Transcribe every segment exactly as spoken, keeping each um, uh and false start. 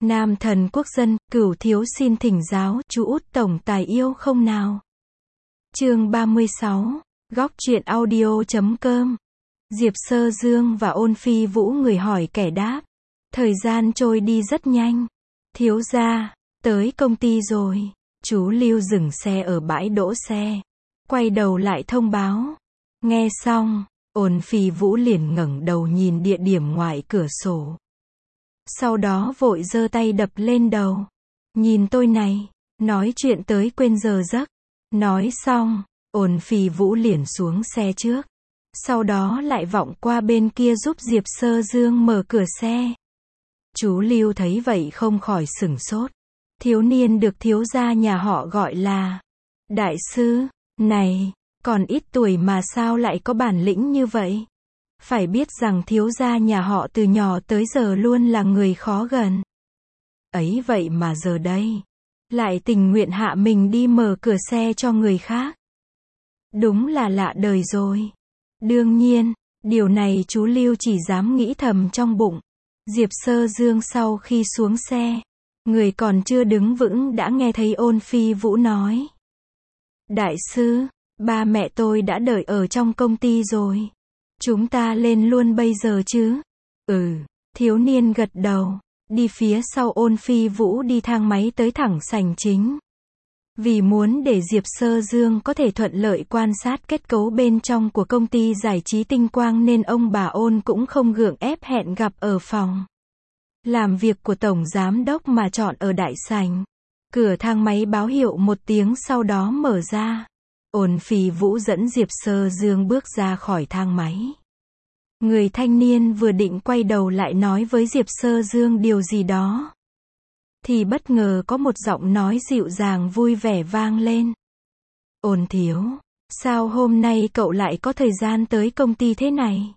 Nam thần quốc dân, cửu thiếu xin thỉnh giáo, chú út tổng tài yêu không nào? Chương ba mươi sáu, góc truyện audio chấm com. Diệp Sơ Dương và Ôn Phi Vũ người hỏi kẻ đáp. Thời gian trôi đi rất nhanh. Thiếu gia, tới công ty rồi. Chú Lưu dừng xe ở bãi đỗ xe. Quay đầu lại thông báo. Nghe xong, Ôn Phi Vũ liền ngẩng đầu nhìn địa điểm ngoài cửa sổ. Sau đó vội giơ tay đập lên đầu. Nhìn tôi này, nói chuyện tới quên giờ giấc. Nói xong, Ôn Phi Vũ liền xuống xe trước. Sau đó lại vọng qua bên kia giúp Diệp Sơ Dương mở cửa xe. Chú Lưu thấy vậy không khỏi sửng sốt. Thiếu niên được thiếu gia nhà họ gọi là đại sư, này, còn ít tuổi mà sao lại có bản lĩnh như vậy? Phải biết rằng thiếu gia nhà họ từ nhỏ tới giờ luôn là người khó gần. Ấy vậy mà giờ đây, lại tình nguyện hạ mình đi mở cửa xe cho người khác. Đúng là lạ đời rồi. Đương nhiên, điều này chú Lưu chỉ dám nghĩ thầm trong bụng. Diệp Sơ Dương sau khi xuống xe, người còn chưa đứng vững đã nghe thấy Ôn Phi Vũ nói. Đại sư, ba mẹ tôi đã đợi ở trong công ty rồi. Chúng ta lên luôn bây giờ chứ? Ừ, thiếu niên gật đầu, đi phía sau Ôn Phi Vũ đi thang máy tới thẳng sảnh chính. Vì muốn để Diệp Sơ Dương có thể thuận lợi quan sát kết cấu bên trong của công ty giải trí Tinh Quang nên ông bà Ôn cũng không gượng ép hẹn gặp ở phòng làm việc của Tổng Giám Đốc mà chọn ở đại sảnh. Cửa thang máy báo hiệu một tiếng sau đó mở ra. Ôn Phi Vũ dẫn Diệp Sơ Dương bước ra khỏi thang máy. Người thanh niên vừa định quay đầu lại nói với Diệp Sơ Dương điều gì đó, thì bất ngờ có một giọng nói dịu dàng vui vẻ vang lên. Ôn thiếu, sao hôm nay cậu lại có thời gian tới công ty thế này?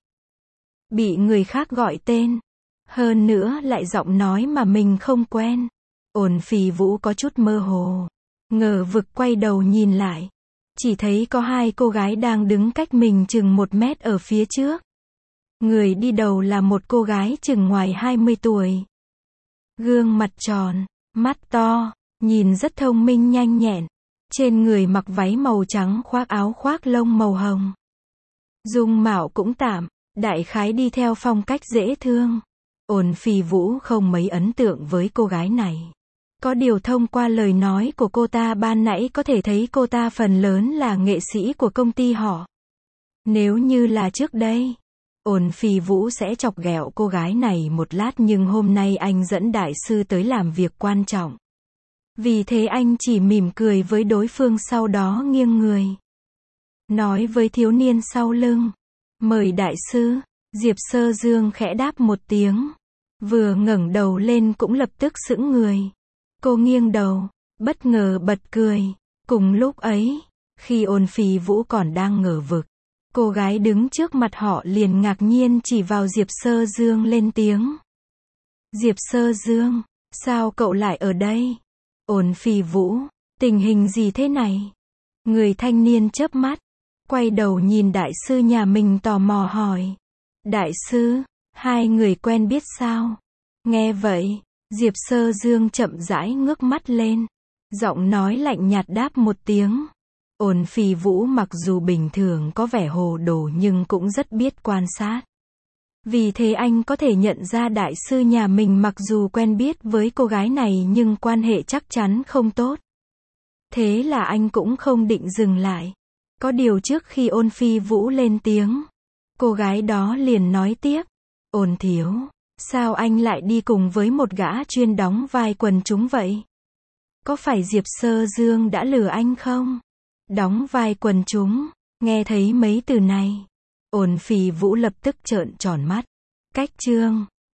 Bị người khác gọi tên, hơn nữa lại giọng nói mà mình không quen. Ôn Phi Vũ có chút mơ hồ, ngờ vực quay đầu nhìn lại. Chỉ thấy có hai cô gái đang đứng cách mình chừng một mét ở phía trước. Người đi đầu là một cô gái chừng ngoài hai mươi tuổi. Gương mặt tròn, mắt to, nhìn rất thông minh nhanh nhẹn. Trên người mặc váy màu trắng khoác áo khoác lông màu hồng. Dung mạo cũng tạm, đại khái đi theo phong cách dễ thương. Ôn Phi Vũ không mấy ấn tượng với cô gái này. Có điều thông qua lời nói của cô ta ban nãy có thể thấy cô ta phần lớn là nghệ sĩ của công ty họ. Nếu như là trước đây, Ôn Phi Vũ sẽ chọc ghẹo cô gái này một lát, nhưng hôm nay anh dẫn đại sư tới làm việc quan trọng. Vì thế anh chỉ mỉm cười với đối phương sau đó nghiêng người. Nói với thiếu niên sau lưng. Mời đại sư. Diệp Sơ Dương khẽ đáp một tiếng. Vừa ngẩng đầu lên cũng lập tức sững người. Cô nghiêng đầu, bất ngờ bật cười. Cùng lúc ấy, khi Ôn Phi Vũ còn đang ngờ vực, cô gái đứng trước mặt họ liền ngạc nhiên chỉ vào Diệp Sơ Dương lên tiếng. Diệp Sơ Dương, sao cậu lại ở đây? Ôn Phi Vũ, tình hình gì thế này? Người thanh niên chớp mắt, quay đầu nhìn đại sư nhà mình tò mò hỏi. Đại sư, hai người quen biết sao? Nghe vậy, Diệp Sơ Dương chậm rãi ngước mắt lên. Giọng nói lạnh nhạt đáp một tiếng. Ôn Phi Vũ mặc dù bình thường có vẻ hồ đồ nhưng cũng rất biết quan sát. Vì thế anh có thể nhận ra đại sư nhà mình mặc dù quen biết với cô gái này nhưng quan hệ chắc chắn không tốt. Thế là anh cũng không định dừng lại. Có điều trước khi Ôn Phi Vũ lên tiếng, cô gái đó liền nói tiếp. Ôn thiếu, sao anh lại đi cùng với một gã chuyên đóng vai quần chúng vậy? Có phải Diệp Sơ Dương đã lừa anh không? Đóng vai quần chúng, nghe thấy mấy từ này, Ôn Phi Vũ lập tức trợn tròn mắt. Cách chương